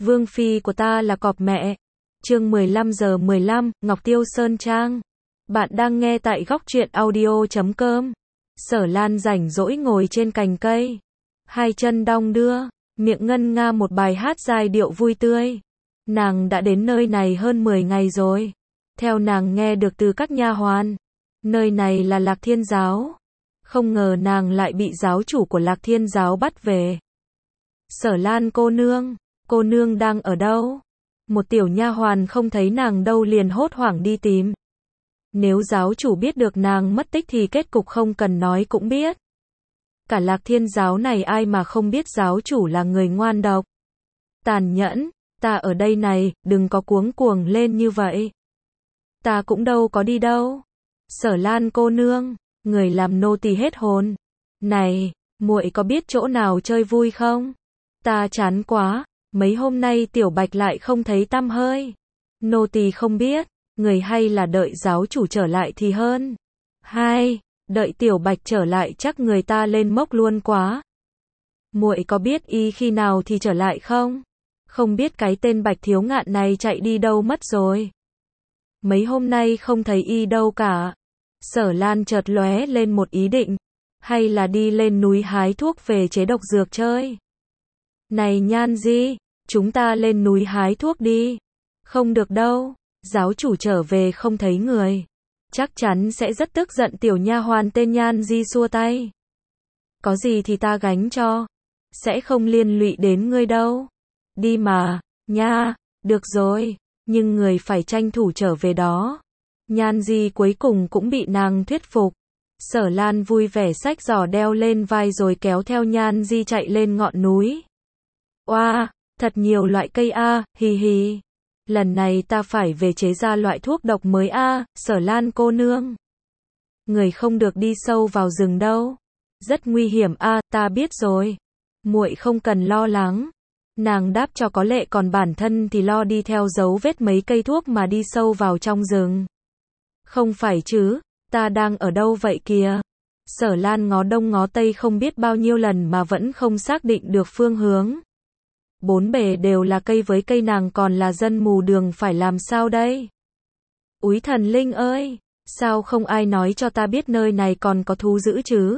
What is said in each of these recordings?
Vương phi của ta là cọp mẹ. Chương 15:15, Ngọc Tiêu Sơn Trang. Bạn đang nghe tại góc truyện audio.com. Sở Lan rảnh rỗi ngồi trên cành cây, hai chân đong đưa, miệng ngân nga một bài hát giai điệu vui tươi. Nàng đã đến nơi này hơn 10 ngày rồi. Theo nàng nghe được từ các nha hoàn, nơi này là Lạc Thiên Giáo. Không ngờ nàng lại bị giáo chủ của Lạc Thiên Giáo bắt về. Sở Lan cô nương đang ở đâu? Một tiểu nha hoàn không thấy nàng đâu liền hốt hoảng đi tìm. Nếu giáo chủ biết được nàng mất tích thì kết cục không cần nói cũng biết. Cả Lạc Thiên Giáo này ai mà không biết giáo chủ là người ngoan độc, tàn nhẫn. Ta ở đây này, đừng có cuống cuồng lên như vậy. Ta cũng đâu có đi đâu. Sở Lan cô nương, người làm nô tỳ hết hồn. Này, muội có biết chỗ nào chơi vui không? Ta chán quá, mấy hôm nay Tiểu Bạch lại không thấy tăm hơi. Nô tỳ không biết, người hay là đợi giáo chủ trở lại thì hơn. Hai, đợi Tiểu Bạch trở lại chắc người ta lên mốc luôn quá. Muội có biết y khi nào thì trở lại không? Không biết cái tên Bạch Thiếu Ngạn này chạy đi đâu mất rồi. Mấy hôm nay không thấy y đâu cả. Sở Lan chợt lóe lên một ý định, hay là đi lên núi hái thuốc về chế độc dược chơi. Này Nhan Di, chúng ta lên núi hái thuốc đi. Không được đâu, giáo chủ trở về không thấy người, chắc chắn sẽ rất tức giận. Tiểu nha hoàn tên Nhan Di xua tay. Có gì thì ta gánh cho, sẽ không liên lụy đến ngươi đâu. Đi mà, nha, được rồi, nhưng người phải tranh thủ trở về đó. Nhan Di cuối cùng cũng bị nàng thuyết phục. Sở Lan vui vẻ xách giỏ đeo lên vai rồi kéo theo Nhan Di chạy lên ngọn núi. Oa, thật nhiều loại cây a, hì hì. Lần này ta phải về chế ra loại thuốc độc mới a, Sở Lan cô nương. Người không được đi sâu vào rừng đâu. Rất nguy hiểm a, ta biết rồi. Muội không cần lo lắng. Nàng đáp cho có lệ, còn bản thân thì lo đi theo dấu vết mấy cây thuốc mà đi sâu vào trong rừng. Không phải chứ, ta đang ở đâu vậy kìa? Sở Lan ngó đông ngó tây không biết bao nhiêu lần mà vẫn không xác định được phương hướng. Bốn bề đều là cây, với cây nàng còn là dân mù đường, phải làm sao đây? Úi thần linh ơi, sao không ai nói cho ta biết nơi này còn có thú dữ chứ?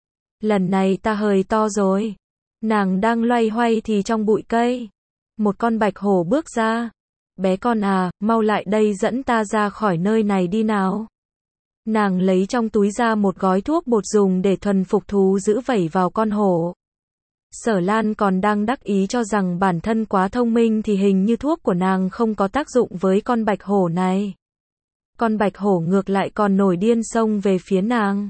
Lần này ta hời to rồi. Nàng đang loay hoay thì trong bụi cây, một con bạch hổ bước ra. Bé con à, mau lại đây dẫn ta ra khỏi nơi này đi nào. Nàng lấy trong túi ra một gói thuốc bột dùng để thuần phục thú dữ vẩy vào con hổ. Sở Lan còn đang đắc ý cho rằng bản thân quá thông minh thì hình như thuốc của nàng không có tác dụng với con bạch hổ này. Con bạch hổ ngược lại còn nổi điên xông về phía nàng.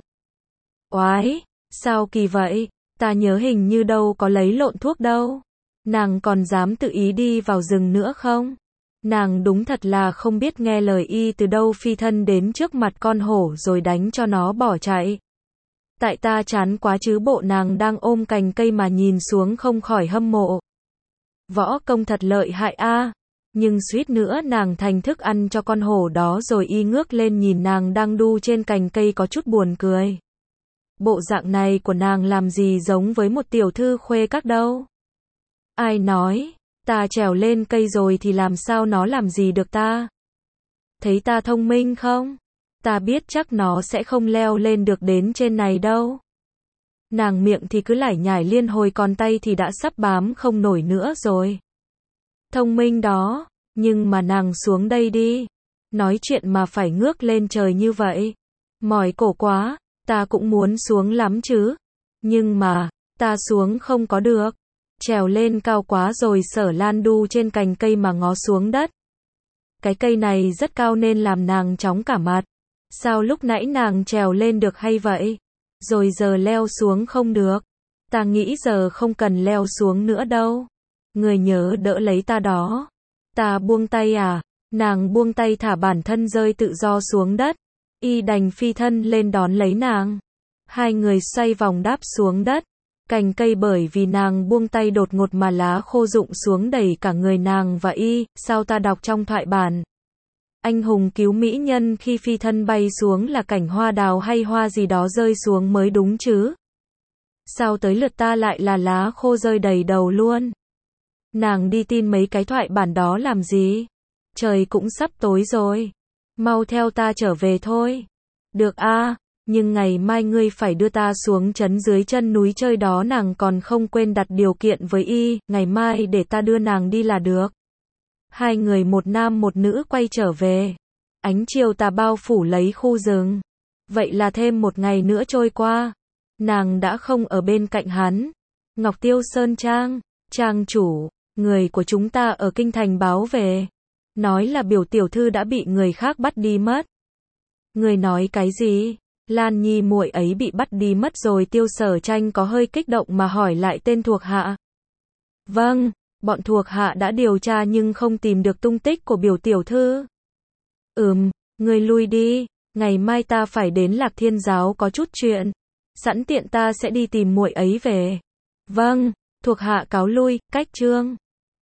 Oái, sao kỳ vậy? Ta nhớ hình như đâu có lấy lộn thuốc đâu. Nàng còn dám tự ý đi vào rừng nữa không? Nàng đúng thật là không biết nghe lời y, từ đâu phi thân đến trước mặt con hổ rồi đánh cho nó bỏ chạy. Tại ta chán quá chứ bộ. Nàng đang ôm cành cây mà nhìn xuống không khỏi hâm mộ. Võ công thật lợi hại a. Nhưng suýt nữa nàng thành thức ăn cho con hổ đó rồi. Y ngước lên nhìn nàng đang đu trên cành cây có chút buồn cười. Bộ dạng này của nàng làm gì giống với một tiểu thư khuê các đâu. Ai nói, ta trèo lên cây rồi thì làm sao nó làm gì được ta? Thấy ta thông minh không? Ta biết chắc nó sẽ không leo lên được đến trên này đâu. Nàng miệng thì cứ lải nhải liên hồi, còn tay thì đã sắp bám không nổi nữa rồi. Thông minh đó, nhưng mà nàng xuống đây đi. Nói chuyện mà phải ngước lên trời như vậy. Mỏi cổ quá. Ta cũng muốn xuống lắm chứ. Nhưng mà, ta xuống không có được. Trèo lên cao quá rồi. Sở Lan đu trên cành cây mà ngó xuống đất. Cái cây này rất cao nên làm nàng chóng cả mặt. Sao lúc nãy nàng trèo lên được hay vậy? Rồi giờ leo xuống không được. Ta nghĩ giờ không cần leo xuống nữa đâu. Người nhớ đỡ lấy ta đó. Ta buông tay à? Nàng buông tay thả bản thân rơi tự do xuống đất. Y đành phi thân lên đón lấy nàng. Hai người xoay vòng đáp xuống đất. Cành cây bởi vì nàng buông tay đột ngột mà lá khô rụng xuống đẩy cả người nàng và y. Sao ta đọc trong thoại bản, anh hùng cứu mỹ nhân khi phi thân bay xuống là cảnh hoa đào hay hoa gì đó rơi xuống mới đúng chứ? Sao tới lượt ta lại là lá khô rơi đầy đầu luôn? Nàng đi tin mấy cái thoại bản đó làm gì? Trời cũng sắp tối rồi. Mau theo ta trở về thôi. Được a, nhưng ngày mai ngươi phải đưa ta xuống trấn dưới chân núi chơi đó. Nàng còn không quên đặt điều kiện với y, ngày mai để ta đưa nàng đi là được. Hai người một nam một nữ quay trở về. Ánh chiều tà bao phủ lấy khu rừng. Vậy là thêm một ngày nữa trôi qua. Nàng đã không ở bên cạnh hắn. Ngọc Tiêu Sơn Trang, trang chủ, người của chúng ta ở kinh thành báo về. Nói là biểu tiểu thư đã bị người khác bắt đi mất. Người nói cái gì? Lan Nhi muội ấy bị bắt đi mất rồi. Tiêu Sở Tranh có hơi kích động mà hỏi lại tên thuộc hạ. Vâng, bọn thuộc hạ đã điều tra nhưng không tìm được tung tích của biểu tiểu thư. Người lui đi, ngày mai ta phải đến Lạc Thiên Giáo có chút chuyện. Sẵn tiện ta sẽ đi tìm muội ấy về. Vâng, thuộc hạ cáo lui, cách chương.